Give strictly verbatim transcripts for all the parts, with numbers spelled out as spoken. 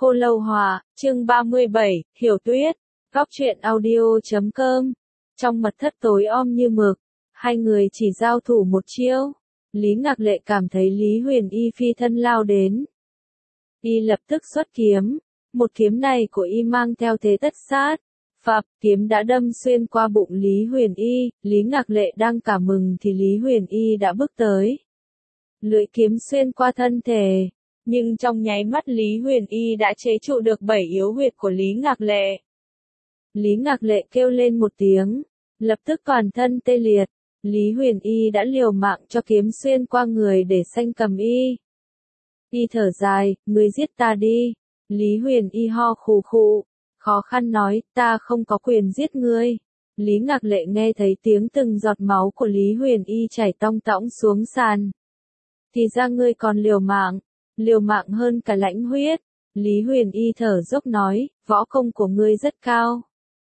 Khô Lâu Họa, chương ba mươi bảy, Hiểu Tuyết, góc truyện audio chấm com. Trong mật thất tối om như mực, hai người chỉ giao thủ một chiêu. Lý Ngạc Lệ cảm thấy Lý Huyền Y phi thân lao đến. Y lập tức xuất kiếm, một kiếm này của Y mang theo thế tất sát. Phập, kiếm đã đâm xuyên qua bụng Lý Huyền Y, Lý Ngạc Lệ đang cả mừng thì Lý Huyền Y đã bước tới. Lưỡi kiếm xuyên qua thân thể, nhưng trong nháy mắt Lý Huyền Y đã chế trụ được bảy yếu huyệt của Lý Ngạc Lệ. Lý Ngạc Lệ kêu lên một tiếng, lập tức toàn thân tê liệt, Lý Huyền Y đã liều mạng cho kiếm xuyên qua người để sanh cầm Y. Y thở dài, ngươi giết ta đi. Lý Huyền Y ho khù khụ, khó khăn nói, ta không có quyền giết ngươi. Lý Ngạc Lệ nghe thấy tiếng từng giọt máu của Lý Huyền Y chảy tong tõng xuống sàn. Thì ra ngươi còn liều mạng, liều mạng hơn cả Lãnh Huyết. Lý Huyền Y thở dốc nói, võ công của ngươi rất cao.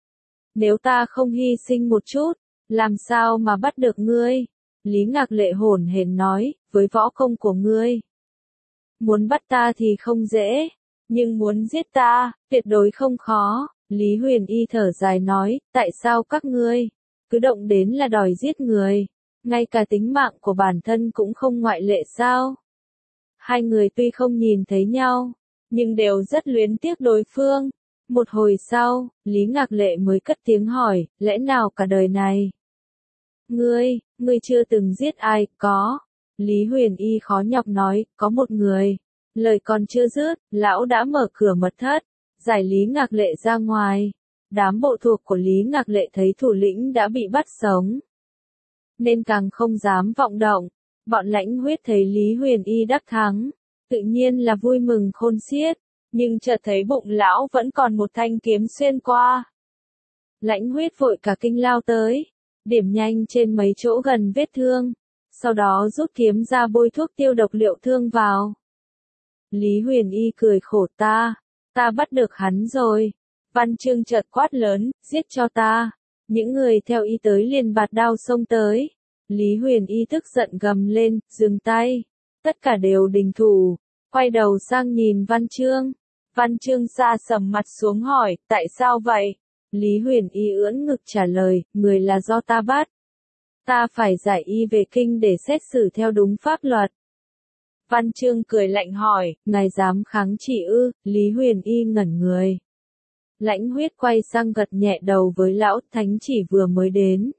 Nếu ta không hy sinh một chút, làm sao mà bắt được ngươi? Lý Ngạc Lệ hổn hển nói, với võ công của ngươi, muốn bắt ta thì không dễ, nhưng muốn giết ta, tuyệt đối không khó. Lý Huyền Y thở dài nói, tại sao các ngươi cứ động đến là đòi giết người, ngay cả tính mạng của bản thân cũng không ngoại lệ sao? Hai người tuy không nhìn thấy nhau, nhưng đều rất luyến tiếc đối phương. Một hồi sau, Lý Ngạc Lệ mới cất tiếng hỏi, lẽ nào cả đời này Ngươi, ngươi chưa từng giết ai, có. Lý Huyền Y khó nhọc nói, có một người. Lời còn chưa dứt, lão đã mở cửa mật thất, giải Lý Ngạc Lệ ra ngoài. Đám bộ thuộc của Lý Ngạc Lệ thấy thủ lĩnh đã bị bắt sống, nên càng không dám vọng động. Bọn Lãnh Huyết thấy Lý Huyền Y đắc thắng, tự nhiên là vui mừng khôn xiết, nhưng chợt thấy bụng lão vẫn còn một thanh kiếm xuyên qua. Lãnh Huyết vội cả kinh lao tới, điểm nhanh trên mấy chỗ gần vết thương, sau đó rút kiếm ra bôi thuốc tiêu độc liệu thương vào. Lý Huyền Y cười khổ, ta, ta bắt được hắn rồi. Văn Chương chợt quát lớn, giết cho ta. Những người theo Y tới liền bạt đao xông tới. Lý Huyền Y tức giận gầm lên, dừng tay. Tất cả đều đình thủ, quay đầu sang nhìn Văn Chương. Văn Chương sa sầm mặt xuống hỏi, tại sao vậy? Lý Huyền Y ưỡn ngực trả lời, người là do ta bắt. Ta phải giải Y về kinh để xét xử theo đúng pháp luật. Văn Chương cười lạnh hỏi, ngài dám kháng chỉ ư? Lý Huyền Y ngẩn người. Lãnh Huyết quay sang gật nhẹ đầu với lão, thánh chỉ vừa mới đến,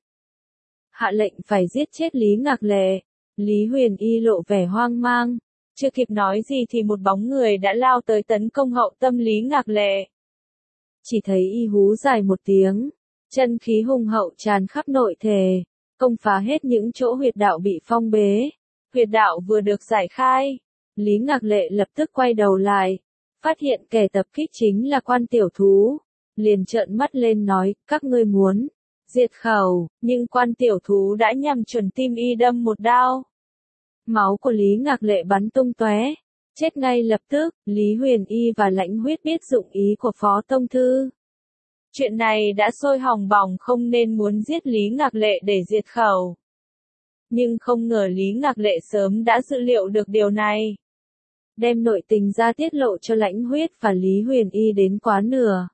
hạ lệnh phải giết chết Lý Ngạc Lệ. Lý Huyền Y lộ vẻ hoang mang, chưa kịp nói gì thì một bóng người đã lao tới tấn công hậu tâm Lý Ngạc Lệ. Chỉ thấy Y hú dài một tiếng, chân khí hùng hậu tràn khắp nội thể, công phá hết những chỗ huyệt đạo bị phong bế. Huyệt đạo vừa được giải khai, Lý Ngạc Lệ lập tức quay đầu lại, phát hiện kẻ tập kích chính là Quan Tiểu Thú, liền trợn mắt lên nói, các ngươi muốn diệt khẩu, nhưng Quan Tiểu Thú đã nhằm chuẩn tim Y đâm một đao. Máu của Lý Ngạc Lệ bắn tung tóe, chết ngay lập tức. Lý Huyền Y và Lãnh Huyết biết dụng ý của Phó Tông Thư. Chuyện này đã sôi hỏng bỏng, không nên muốn giết Lý Ngạc Lệ để diệt khẩu. Nhưng không ngờ Lý Ngạc Lệ sớm đã dự liệu được điều này. Đem nội tình ra tiết lộ cho Lãnh Huyết và Lý Huyền Y đến quá nửa.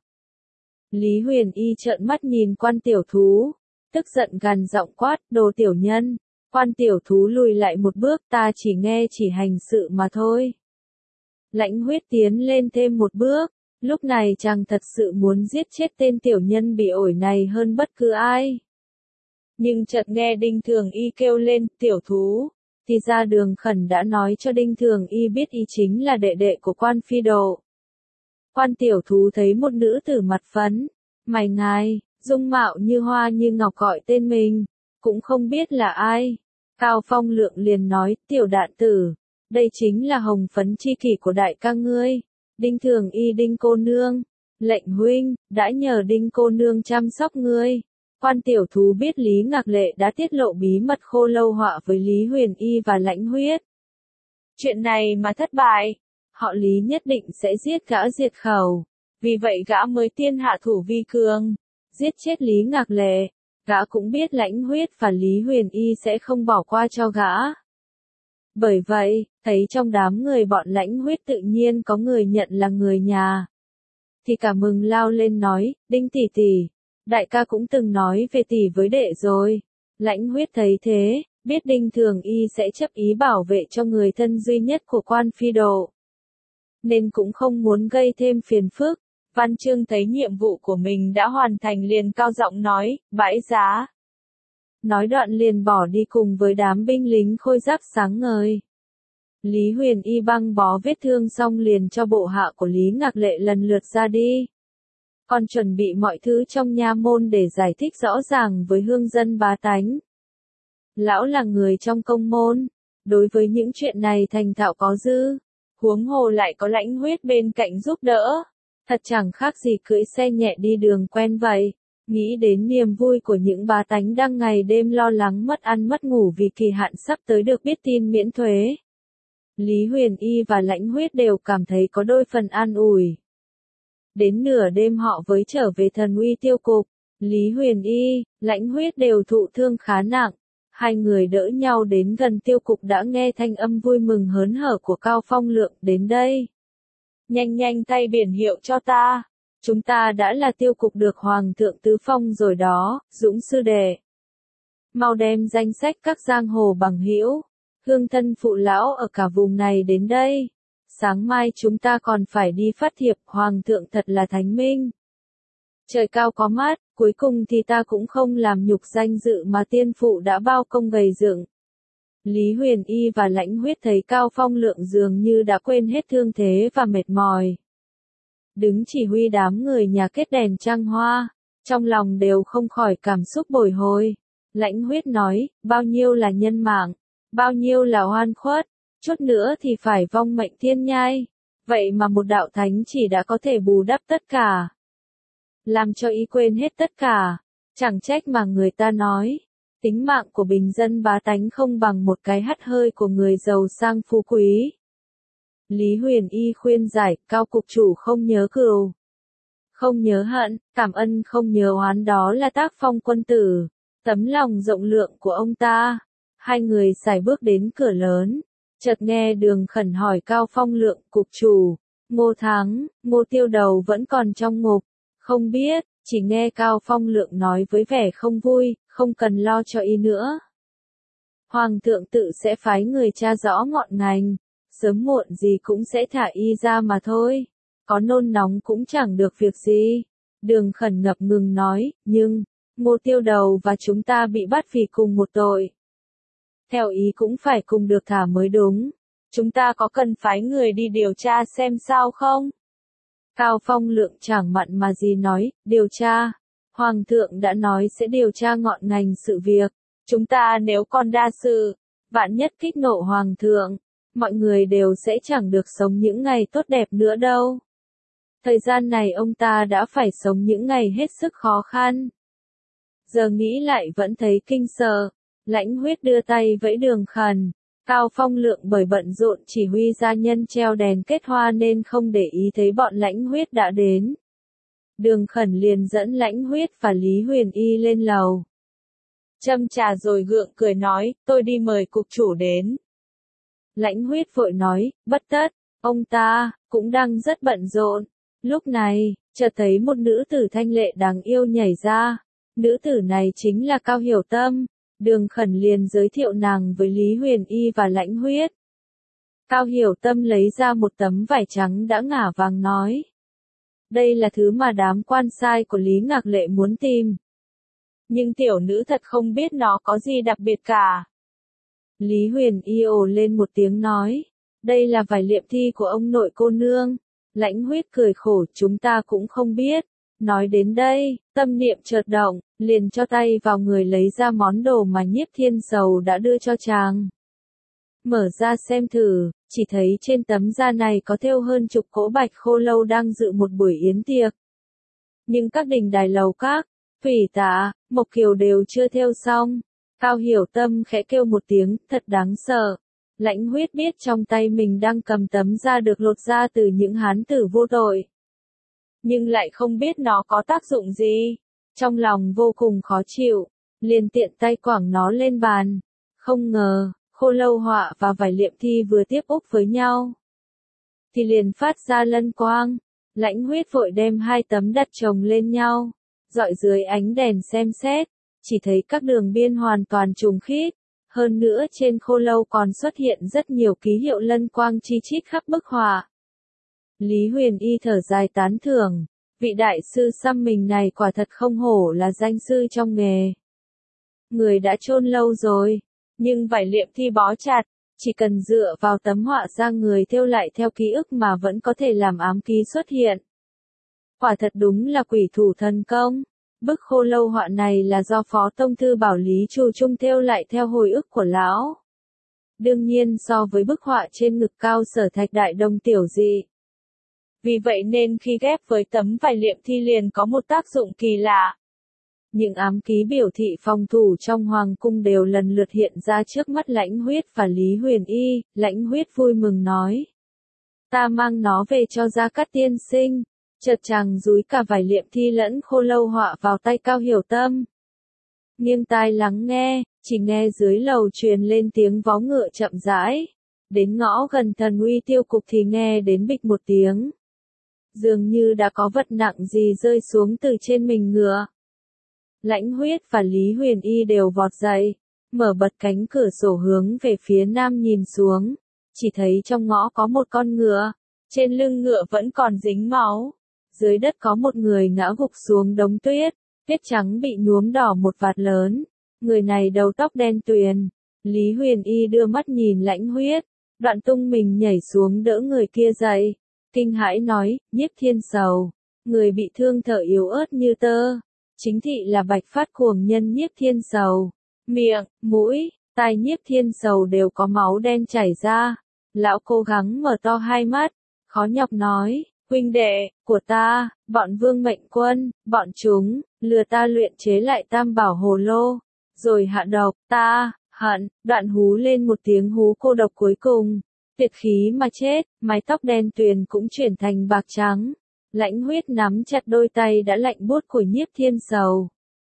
Lý Huyền Y trợn mắt nhìn Quan Tiểu Thú, tức giận gằn giọng quát, đồ tiểu nhân. Quan Tiểu Thú lùi lại một bước, ta chỉ nghe chỉ hành sự mà thôi. Lãnh Huyết tiến lên thêm một bước, lúc này chàng thật sự muốn giết chết tên tiểu nhân bị ổi này hơn bất cứ ai. Nhưng chợt nghe Đinh Thường Y kêu lên, Tiểu Thú, thì ra Đường Khẩn đã nói cho Đinh Thường Y biết Y chính là đệ đệ của Quan Phi Độ. Quan Tiểu Thú thấy một nữ tử mặt phấn, mày ngài, dung mạo như hoa như ngọc gọi tên mình, cũng không biết là ai. Cao Phong Lượng liền nói, Tiểu Đạn Tử, đây chính là hồng phấn chi kỷ của đại ca ngươi, Đinh Thường Y. Đinh cô nương, lệnh huynh, đã nhờ Đinh cô nương chăm sóc ngươi. Quan Tiểu Thú biết Lý Ngạc Lệ đã tiết lộ bí mật Khô Lâu Họa với Lý Huyền Y và Lãnh Huyết. Chuyện này mà thất bại, họ Lý nhất định sẽ giết gã diệt khẩu, vì vậy gã mới tiên hạ thủ vi cường, giết chết Lý Ngạc Lệ. Gã cũng biết Lãnh Huyết và Lý Huyền Y sẽ không bỏ qua cho gã. Bởi vậy, thấy trong đám người bọn Lãnh Huyết tự nhiên có người nhận là người nhà. Thì cả mừng lao lên nói, Đinh tỷ tỷ, đại ca cũng từng nói về tỷ với đệ rồi. Lãnh Huyết thấy thế, biết Đinh Thường Y sẽ chấp ý bảo vệ cho người thân duy nhất của quan phi độ. Nên cũng không muốn gây thêm phiền phức. Văn Chương thấy nhiệm vụ của mình đã hoàn thành liền cao giọng nói, bãi giá. Nói đoạn liền bỏ đi cùng với đám binh lính khôi giáp sáng ngời. Lý Huyền Y băng bó vết thương xong liền cho bộ hạ của Lý Ngạc Lệ lần lượt ra đi. Còn chuẩn bị mọi thứ trong nha môn để giải thích rõ ràng với hương dân bá tánh. Lão là người trong công môn, đối với những chuyện này thành thạo có dư, huống hồ lại có Lãnh Huyết bên cạnh giúp đỡ. Thật chẳng khác gì cưỡi xe nhẹ đi đường quen vậy. Nghĩ đến niềm vui của những bá tánh đang ngày đêm lo lắng mất ăn mất ngủ vì kỳ hạn sắp tới được biết tin miễn thuế. Lý Huyền Y và Lãnh Huyết đều cảm thấy có đôi phần an ủi. Đến nửa đêm họ với trở về Thần Uy Tiêu Cục. Lý Huyền Y, Lãnh Huyết đều thụ thương khá nặng. Hai người đỡ nhau đến gần Tiêu Cục đã nghe thanh âm vui mừng hớn hở của Cao Phong Lượng đến đây. Nhanh nhanh thay biển hiệu cho ta. Chúng ta đã là Tiêu Cục được Hoàng thượng tứ phong rồi đó, Dũng sư đệ. Mau đem danh sách các giang hồ bằng hữu, hương thân phụ lão ở cả vùng này đến đây. Sáng mai chúng ta còn phải đi phát thiệp, Hoàng thượng thật là thánh minh. Trời cao có mắt, cuối cùng thì ta cũng không làm nhục danh dự mà tiên phụ đã bao công gầy dựng. Lý Huyền Y và Lãnh Huyết thấy Cao Phong Lượng dường như đã quên hết thương thế và mệt mỏi. Đứng chỉ huy đám người nhà kết đèn trăng hoa, trong lòng đều không khỏi cảm xúc bồi hồi. Lãnh Huyết nói, bao nhiêu là nhân mạng, bao nhiêu là oan khuất, chút nữa thì phải vong mệnh thiên nhai. Vậy mà một đạo thánh chỉ đã có thể bù đắp tất cả. Làm cho ý quên hết tất cả, chẳng trách mà người ta nói. Tính mạng của bình dân bá tánh không bằng một cái hắt hơi của người giàu sang phú quý. Lý Huyền Y khuyên giải, Cao cục chủ không nhớ cừu, không nhớ hận, cảm ân không nhớ oán, đó là tác phong quân tử, tấm lòng rộng lượng của ông ta. Hai người sải bước đến cửa lớn, chợt nghe Đường Khẩn hỏi Cao Phong Lượng, cục chủ, Ngô Thắng, Ngô Tiêu Đầu vẫn còn trong ngục, không biết. Chỉ nghe Cao Phong Lượng nói với vẻ không vui, không cần lo cho y nữa. Hoàng thượng tự sẽ phái người tra rõ ngọn ngành, sớm muộn gì cũng sẽ thả y ra mà thôi. Có nôn nóng cũng chẳng được việc gì. Đường Khẩn ngập ngừng nói, nhưng, Ngô Tiêu Đầu và chúng ta bị bắt vì cùng một tội. Theo ý cũng phải cùng được thả mới đúng. Chúng ta có cần phái người đi điều tra xem sao không? Cao Phong Lượng chẳng mặn mà gì nói, điều tra. Hoàng thượng đã nói sẽ điều tra ngọn ngành sự việc. Chúng ta nếu còn đa sự, vạn nhất kích nộ Hoàng thượng, mọi người đều sẽ chẳng được sống những ngày tốt đẹp nữa đâu. Thời gian này ông ta đã phải sống những ngày hết sức khó khăn. Giờ nghĩ lại vẫn thấy kinh sợ. Lãnh Huyết đưa tay vẫy Đường Khẩn. Cao Phong Lượng bởi bận rộn chỉ huy gia nhân treo đèn kết hoa nên không để ý thấy bọn Lãnh Huyết đã đến. Đường Khẩn liền dẫn Lãnh Huyết và Lý Huyền Y lên lầu. Châm trà rồi gượng cười nói, tôi đi mời cục chủ đến. Lãnh Huyết vội nói, bất tất, ông ta cũng đang rất bận rộn. Lúc này, chợt thấy một nữ tử thanh lệ đáng yêu nhảy ra. Nữ tử này chính là Cao Hiểu Tâm. Đường Khẩn liền giới thiệu nàng với Lý Huyền Y và Lãnh Huyết. Cao Hiểu Tâm lấy ra một tấm vải trắng đã ngả vàng nói. Đây là thứ mà đám quan sai của Lý Ngạc Lệ muốn tìm. Nhưng tiểu nữ thật không biết nó có gì đặc biệt cả. Lý Huyền Y ồ lên một tiếng nói. Đây là vải liệm thi của ông nội cô nương. Lãnh Huyết cười khổ, chúng ta cũng không biết. Nói đến đây, tâm niệm chợt động, liền cho tay vào người lấy ra món đồ mà Nhiếp Thiên Sầu đã đưa cho chàng. Mở ra xem thử, chỉ thấy trên tấm da này có thêu hơn chục cỗ bạch khô lâu đang dự một buổi yến tiệc. Nhưng các đình đài lầu các, Thủy Tạ, Mộc Kiều đều chưa thêu xong. Cao Hiểu Tâm khẽ kêu một tiếng, thật đáng sợ. Lãnh Huyết biết trong tay mình đang cầm tấm da được lột ra từ những hán tử vô tội. Nhưng lại không biết nó có tác dụng gì. Trong lòng vô cùng khó chịu, liền tiện tay quẳng nó lên bàn. Không ngờ, khô khô lâu họa và vải liệm thi vừa tiếp úp với nhau, thì liền phát ra lân quang. Lãnh Huyết vội đem hai tấm đặt chồng lên nhau, dọi dưới ánh đèn xem xét, chỉ thấy các đường biên hoàn toàn trùng khít. Hơn nữa trên khô lâu còn xuất hiện rất nhiều ký hiệu lân quang chi chít khắp bức họa. Lý Huyền Y thở dài tán thưởng, vị đại sư xăm mình này quả thật không hổ là danh sư trong nghề. Người đã chôn lâu rồi, nhưng vải liệm thi bó chặt, chỉ cần dựa vào tấm họa da người thêu lại theo ký ức mà vẫn có thể làm ám ký xuất hiện. Quả thật đúng là quỷ thủ thần công. Bức khô lâu họa này là do Phó Tông Thư Bảo Lý Chu Trung thêu lại theo hồi ức của lão. Đương nhiên so với bức họa trên ngực cao Sở Thạch Đại Đồng tiểu dị. Vì vậy nên khi ghép với tấm vải liệm thi liền có một tác dụng kỳ lạ. Những ám ký biểu thị phòng thủ trong hoàng cung đều lần lượt hiện ra trước mắt Lãnh Huyết và Lý Huyền Y. Lãnh Huyết vui mừng nói: ta mang nó về cho Gia Cát tiên sinh. Chợt chàng dúi cả vải liệm thi lẫn khô lâu họa vào tay Cao Hiểu Tâm. Nghiêng tai lắng nghe, chỉ nghe dưới lầu truyền lên tiếng vó ngựa chậm rãi. Đến ngõ gần Thần Uy Tiêu Cục thì nghe đến bịch một tiếng. Dường như đã có vật nặng gì rơi xuống từ trên mình ngựa. Lãnh Huyết và Lý Huyền Y đều vọt dậy, mở bật cánh cửa sổ hướng về phía nam nhìn xuống. Chỉ thấy trong ngõ có một con ngựa, trên lưng ngựa vẫn còn dính máu. Dưới đất có một người ngã gục xuống đống tuyết, tuyết trắng bị nhuốm đỏ một vạt lớn. Người này đầu tóc đen tuyền. Lý Huyền Y đưa mắt nhìn Lãnh Huyết, đoạn tung mình nhảy xuống đỡ người kia dậy. Kinh hãi nói: Nhiếp Thiên Sầu, người bị thương thở yếu ớt như tơ. Chính thị là bạch phát cuồng nhân Nhiếp Thiên Sầu. Miệng, mũi, tai Nhiếp Thiên Sầu đều có máu đen chảy ra. Lão cố gắng mở to hai mắt, khó nhọc nói: huynh đệ của ta, bọn Vương Mệnh Quân, bọn chúng, lừa ta luyện chế lại Tam Bảo Hồ Lô, rồi hạ độc, ta, hận, đoạn hú lên một tiếng hú cô độc cuối cùng, tuyệt khí mà chết, mái tóc đen tuyền cũng chuyển thành bạc trắng. Lãnh Huyết nắm chặt đôi tay đã lạnh buốt của Nhiếp Thiên Sầu.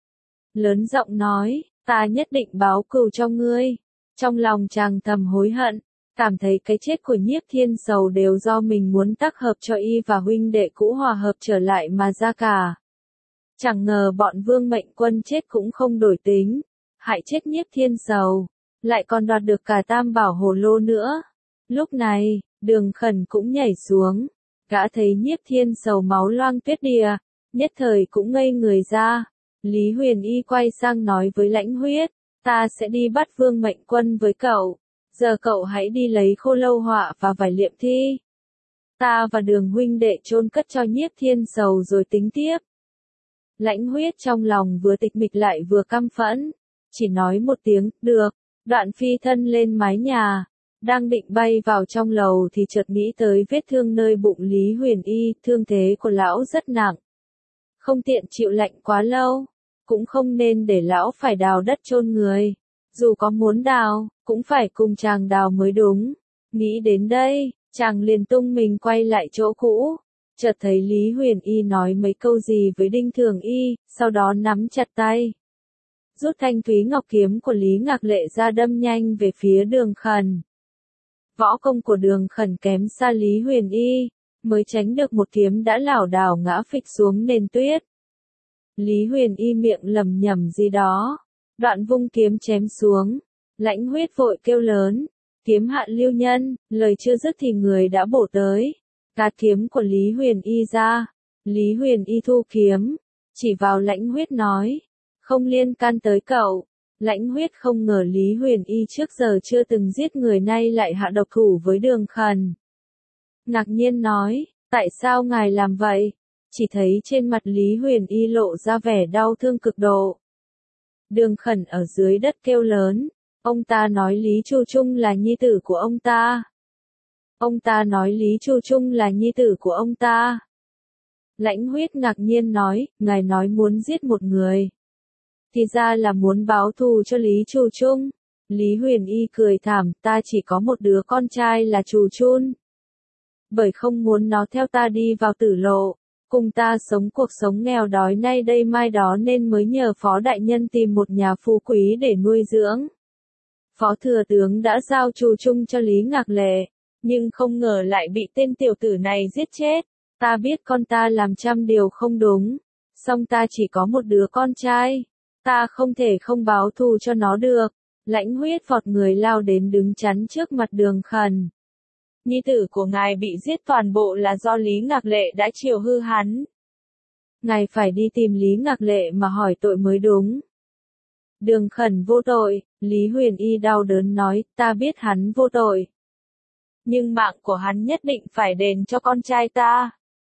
Lớn giọng nói: ta nhất định báo cừu cho ngươi. Trong lòng chàng thầm hối hận, cảm thấy cái chết của Nhiếp Thiên Sầu đều do mình muốn tác hợp cho y và huynh đệ cũ hòa hợp trở lại mà ra cả. Chẳng ngờ bọn Vương Mệnh Quân chết cũng không đổi tính, hại chết Nhiếp Thiên Sầu, lại còn đoạt được cả Tam Bảo Hồ Lô nữa. Lúc này, Đường Khẩn cũng nhảy xuống, gã thấy Nhiếp Thiên Sầu máu loang tuyết đìa, nhất thời cũng ngây người ra. Lý Huyền Y quay sang nói với Lãnh Huyết: ta sẽ đi bắt Vương Mệnh Quân với cậu. Giờ cậu hãy đi lấy khô lâu họa và vải liệm thi. Ta và Đường huynh đệ chôn cất cho Nhiếp Thiên Sầu rồi tính tiếp. Lãnh Huyết trong lòng vừa tịch mịch lại vừa căm phẫn, chỉ nói một tiếng, được, đoạn phi thân lên mái nhà. Đang định bay vào trong lầu thì chợt nghĩ tới vết thương nơi bụng Lý Huyền Y, thương thế của lão rất nặng. Không tiện chịu lạnh quá lâu, cũng không nên để lão phải đào đất chôn người. Dù có muốn đào, cũng phải cùng chàng đào mới đúng. Nghĩ đến đây, chàng liền tung mình quay lại chỗ cũ. Chợt thấy Lý Huyền Y nói mấy câu gì với Đinh Thường Y, sau đó nắm chặt tay. Rút thanh thúy ngọc kiếm của Lý Ngạc Lệ ra đâm nhanh về phía Đường Khẩn. Võ công của Đường Khẩn kém xa Lý Huyền Y, mới tránh được một kiếm đã lảo đảo ngã phịch xuống nền tuyết. Lý Huyền Y miệng lẩm nhẩm gì đó, đoạn vung kiếm chém xuống. Lãnh Huyết vội kêu lớn: kiếm hạ lưu nhân, lời chưa dứt thì người đã bổ tới, gạt kiếm của Lý Huyền Y ra. Lý Huyền Y thu kiếm, chỉ vào Lãnh Huyết nói: không liên can tới cậu. Lãnh Huyết không ngờ Lý Huyền Y trước giờ chưa từng giết người nay lại hạ độc thủ với Đường Khẩn. Ngạc nhiên nói: tại sao ngài làm vậy? Chỉ thấy trên mặt Lý Huyền Y lộ ra vẻ đau thương cực độ. Đường Khẩn ở dưới đất kêu lớn: ông ta nói Lý Chu Trung là nhi tử của ông ta. Ông ta nói Lý Chu Trung là nhi tử của ông ta. Lãnh Huyết ngạc nhiên nói: ngài nói muốn giết một người, thì ra là muốn báo thù cho Lý Chu Trung. Lý Huyền Y cười thảm: ta chỉ có một đứa con trai là Chu Chun. Bởi không muốn nó theo ta đi vào tử lộ, cùng ta sống cuộc sống nghèo đói nay đây mai đó nên mới nhờ Phó đại nhân tìm một nhà phú quý để nuôi dưỡng. Phó thừa tướng đã giao trù chung cho Lý Ngạc Lệ, nhưng không ngờ lại bị tên tiểu tử này giết chết. Ta biết con ta làm trăm điều không đúng, song ta chỉ có một đứa con trai, ta không thể không báo thù cho nó được. Lãnh Huyết vọt người lao đến đứng chắn trước mặt Đường Khẩn. Nhi tử của ngài bị giết toàn bộ là do Lý Ngạc Lệ đã chiều hư hắn. Ngài phải đi tìm Lý Ngạc Lệ mà hỏi tội mới đúng. Đường Khẩn vô tội, Lý Huyền Y đau đớn nói, ta biết hắn vô tội. Nhưng mạng của hắn nhất định phải đền cho con trai ta.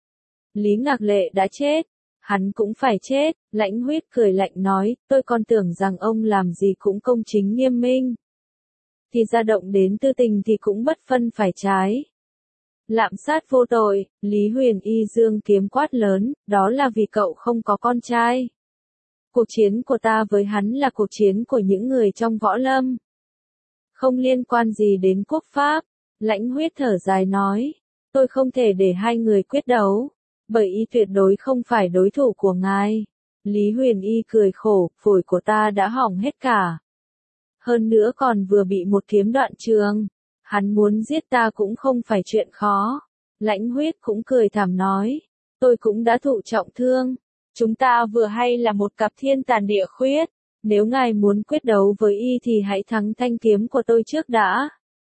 Lý Ngạc Lệ đã chết, hắn cũng phải chết. Lãnh Huyết cười lạnh nói, tôi còn tưởng rằng ông làm gì cũng công chính nghiêm minh. Thì ra động đến tư tình thì cũng bất phân phải trái. Lạm sát vô tội, Lý Huyền Y dương kiếm quát lớn, đó là vì cậu không có con trai. Cuộc chiến của ta với hắn là cuộc chiến của những người trong võ lâm. Không liên quan gì đến quốc pháp. Lãnh Huyết thở dài nói, tôi không thể để hai người quyết đấu, bởi y tuyệt đối không phải đối thủ của ngài. Lý Huyền Y cười khổ, phổi của ta đã hỏng hết cả. Hơn nữa còn vừa bị một kiếm đoạn trường. Hắn muốn giết ta cũng không phải chuyện khó. Lãnh Huyết cũng cười thảm nói, tôi cũng đã thụ trọng thương. Chúng ta vừa hay là một cặp thiên tàn địa khuyết. Nếu ngài muốn quyết đấu với y thì hãy thắng thanh kiếm của tôi trước đã.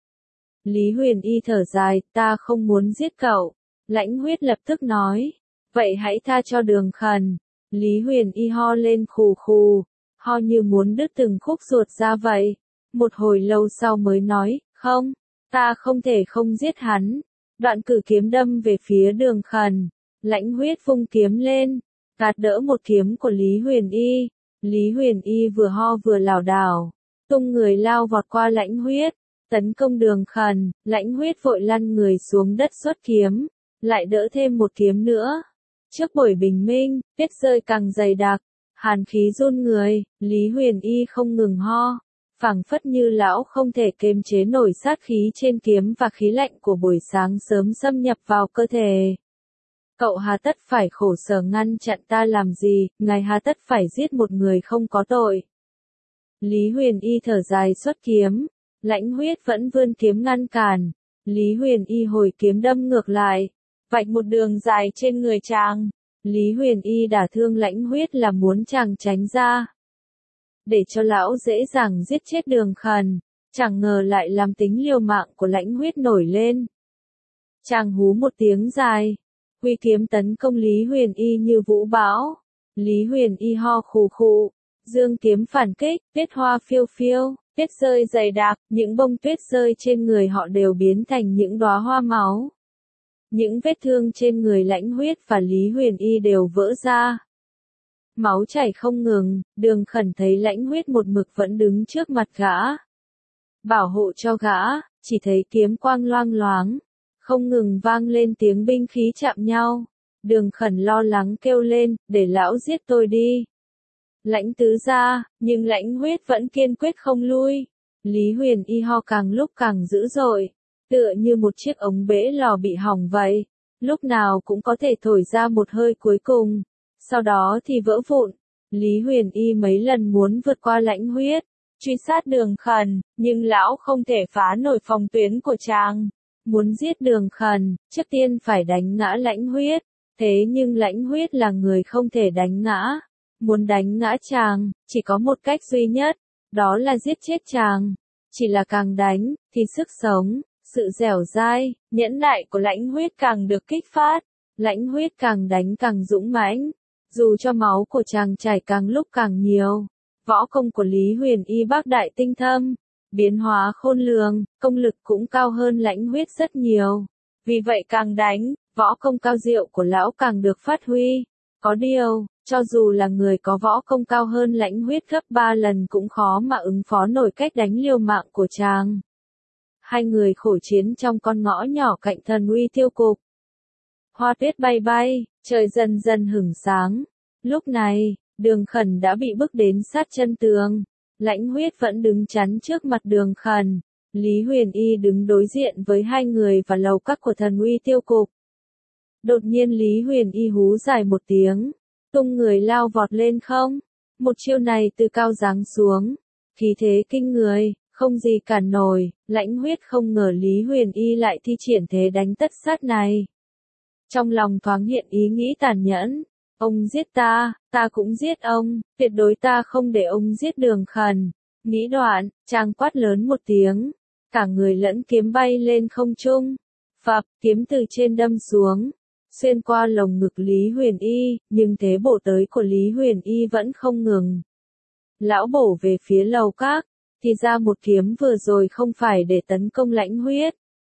Lý Huyền Y thở dài, ta không muốn giết cậu. Lãnh Huyết lập tức nói, vậy hãy tha cho Đường Khẩn. Lý Huyền Y ho lên khù khù, ho như muốn đứt từng khúc ruột ra vậy. Một hồi lâu sau mới nói, không, ta không thể không giết hắn. Đoạn cử kiếm đâm về phía Đường Khẩn. Lãnh Huyết vung kiếm lên, gạt đỡ một kiếm của Lý Huyền Y. Lý Huyền Y vừa ho vừa lảo đảo, tung người lao vọt qua Lãnh Huyết, tấn công Đường Khẩn. Lãnh Huyết vội lăn người xuống đất xuất kiếm, lại đỡ thêm một kiếm nữa. Trước buổi bình minh, tuyết rơi càng dày đặc, hàn khí run người, Lý Huyền Y không ngừng ho, phảng phất như lão không thể kiềm chế nổi sát khí trên kiếm và khí lạnh của buổi sáng sớm xâm nhập vào cơ thể. Cậu hà tất phải khổ sở ngăn chặn ta làm gì, ngài hà tất phải giết một người không có tội. Lý Huyền Y thở dài xuất kiếm, Lãnh Huyết vẫn vươn kiếm ngăn cản. Lý Huyền Y hồi kiếm đâm ngược lại, vạch một đường dài trên người chàng. Lý Huyền Y đả thương Lãnh Huyết là muốn chàng tránh ra, để cho lão dễ dàng giết chết Đường Khẩn. Chẳng ngờ lại làm tính liều mạng của Lãnh Huyết nổi lên. Chàng hú một tiếng dài, huy kiếm tấn công Lý Huyền Y như vũ bão. Lý Huyền Y ho khù khụ, dương kiếm phản kích, tuyết hoa phiêu phiêu, tuyết rơi dày đặc, những bông tuyết rơi trên người họ đều biến thành những đóa hoa máu. Những vết thương trên người Lãnh Huyết và Lý Huyền Y đều vỡ ra. Máu chảy không ngừng, Đường Khẩn thấy Lãnh Huyết một mực vẫn đứng trước mặt gã. Bảo hộ cho gã, chỉ thấy kiếm quang loang loáng, không ngừng vang lên tiếng binh khí chạm nhau. Đường Khẩn lo lắng kêu lên, để lão giết tôi đi. Lãnh tứ gia, nhưng Lãnh Huyết vẫn kiên quyết không lui. Lý Huyền Y ho càng lúc càng dữ dội, tựa như một chiếc ống bể lò bị hỏng vậy, lúc nào cũng có thể thổi ra một hơi cuối cùng, sau đó thì vỡ vụn. Lý Huyền Y mấy lần muốn vượt qua Lãnh Huyết, truy sát Đường Khẩn, nhưng lão không thể phá nổi phòng tuyến của chàng. Muốn giết Đường Khẩn, trước tiên phải đánh ngã Lãnh Huyết, thế nhưng Lãnh Huyết là người không thể đánh ngã. Muốn đánh ngã chàng, chỉ có một cách duy nhất, đó là giết chết chàng. Chỉ là càng đánh, thì sức sống, sự dẻo dai, nhẫn nại của Lãnh Huyết càng được kích phát. Lãnh Huyết càng đánh càng dũng mãnh, dù cho máu của chàng chảy càng lúc càng nhiều. Võ công của Lý Huyền Y bác đại tinh thâm, biến hóa khôn lường, công lực cũng cao hơn Lãnh Huyết rất nhiều. Vì vậy càng đánh, võ công cao diệu của lão càng được phát huy. Có điều, cho dù là người có võ công cao hơn Lãnh Huyết gấp ba lần cũng khó mà ứng phó nổi cách đánh liều mạng của chàng. Hai người khổ chiến trong con ngõ nhỏ cạnh Thần Uy Tiêu Cục. Hoa tuyết bay bay, trời dần dần hửng sáng. Lúc này, Đường Khẩn đã bị bức đến sát chân tường. Lãnh Huyết vẫn đứng chắn trước mặt Đường Khẩn. Lý Huyền Y đứng đối diện với hai người và lầu các của Thần Uy Tiêu Cục. Đột nhiên Lý Huyền Y hú dài một tiếng, tung người lao vọt lên không. Một chiêu này từ cao giáng xuống, khí thế kinh người, Không gì cản nổi, Lãnh Huyết không ngờ Lý Huyền Y lại thi triển thế đánh tất sát này. Trong lòng thoáng hiện ý nghĩ tàn nhẫn, ông giết ta, ta cũng giết ông, tuyệt đối ta không để ông giết Đường Khẩn. Nghĩ đoạn, chàng quát lớn một tiếng, cả người lẫn kiếm bay lên không trung. Phập, kiếm từ trên đâm xuống, xuyên qua lồng ngực Lý Huyền Y, nhưng thế bổ tới của Lý Huyền Y vẫn không ngừng. Lão bổ về phía lầu các, thì ra một kiếm vừa rồi không phải để tấn công Lãnh Huyết.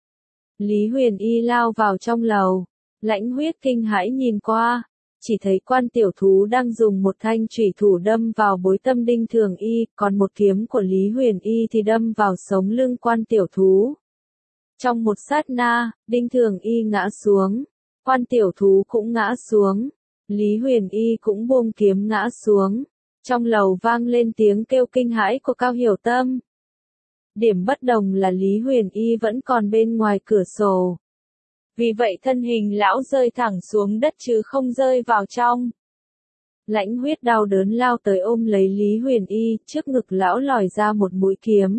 Lý Huyền Y lao vào trong lầu, Lãnh Huyết kinh hãi nhìn qua, chỉ thấy Quan tiểu thú đang dùng một thanh chủy thủ đâm vào bối tâm Đinh Thường Y, còn một kiếm của Lý Huyền Y thì đâm vào sống lưng Quan tiểu thú. Trong một sát na, Đinh Thường Y ngã xuống, Quan tiểu thú cũng ngã xuống, Lý Huyền Y cũng buông kiếm ngã xuống. Trong lầu vang lên tiếng kêu kinh hãi của Cao Hiểu Tâm. Điểm bất đồng là Lý Huyền Y vẫn còn bên ngoài cửa sổ. Vì vậy thân hình lão rơi thẳng xuống đất chứ không rơi vào trong. Lãnh Huyết đau đớn lao tới ôm lấy Lý Huyền Y, trước ngực lão lòi ra một mũi kiếm.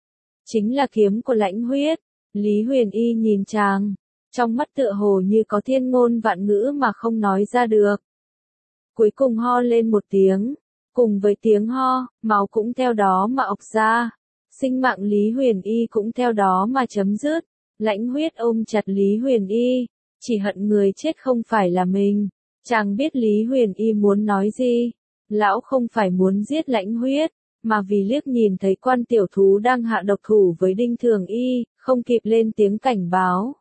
Chính là kiếm của Lãnh Huyết. Lý Huyền Y nhìn chàng, trong mắt tựa hồ như có thiên ngôn vạn ngữ mà không nói ra được. Cuối cùng ho lên một tiếng, cùng với tiếng ho, máu cũng theo đó mà ọc ra. Sinh mạng Lý Huyền Y cũng theo đó mà chấm dứt. Lãnh Huyết ôm chặt Lý Huyền Y, chỉ hận người chết không phải là mình. Chàng biết Lý Huyền Y muốn nói gì. Lão không phải muốn giết Lãnh Huyết, mà vì liếc nhìn thấy Quan tiểu thú đang hạ độc thủ với Đinh Thường Y, không kịp lên tiếng cảnh báo.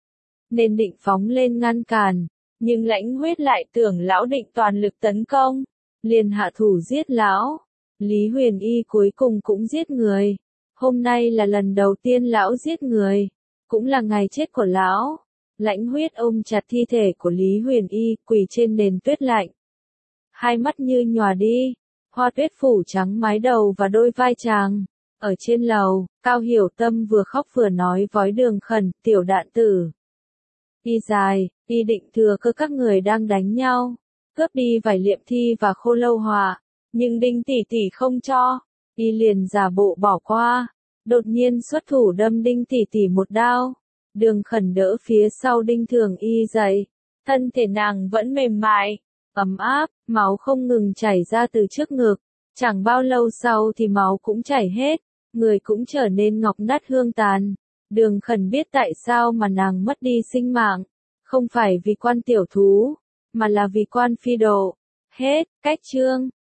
Nên định phóng lên ngăn cản, nhưng Lãnh Huyết lại tưởng lão định toàn lực tấn công, liền hạ thủ giết lão. Lý Huyền Y cuối cùng cũng giết người. Hôm nay là lần đầu tiên lão giết người, cũng là ngày chết của lão. Lãnh Huyết ôm chặt thi thể của Lý Huyền Y, quỳ trên nền tuyết lạnh. Hai mắt như nhòa đi, hoa tuyết phủ trắng mái đầu và đôi vai chàng. Ở trên lầu, Cao Hiểu Tâm vừa khóc vừa nói với Đường Khẩn, tiểu đạn tử. Y dài, y định thừa cơ các người đang đánh nhau, cướp đi vải liệm thi và khô lâu hỏa, nhưng Đinh tỷ tỷ không cho, y liền giả bộ bỏ qua, đột nhiên xuất thủ đâm Đinh tỷ tỷ một đao. Đường Khẩn đỡ phía sau Đinh Thường Y dậy, thân thể nàng vẫn mềm mại, ấm áp, máu không ngừng chảy ra từ trước ngực, chẳng bao lâu sau thì máu cũng chảy hết, người cũng trở nên ngọc nát hương tàn. Đường Khẩn biết tại sao mà nàng mất đi sinh mạng, không phải vì Quan tiểu thú, mà là vì Quan phi độ. Hết, cách chương.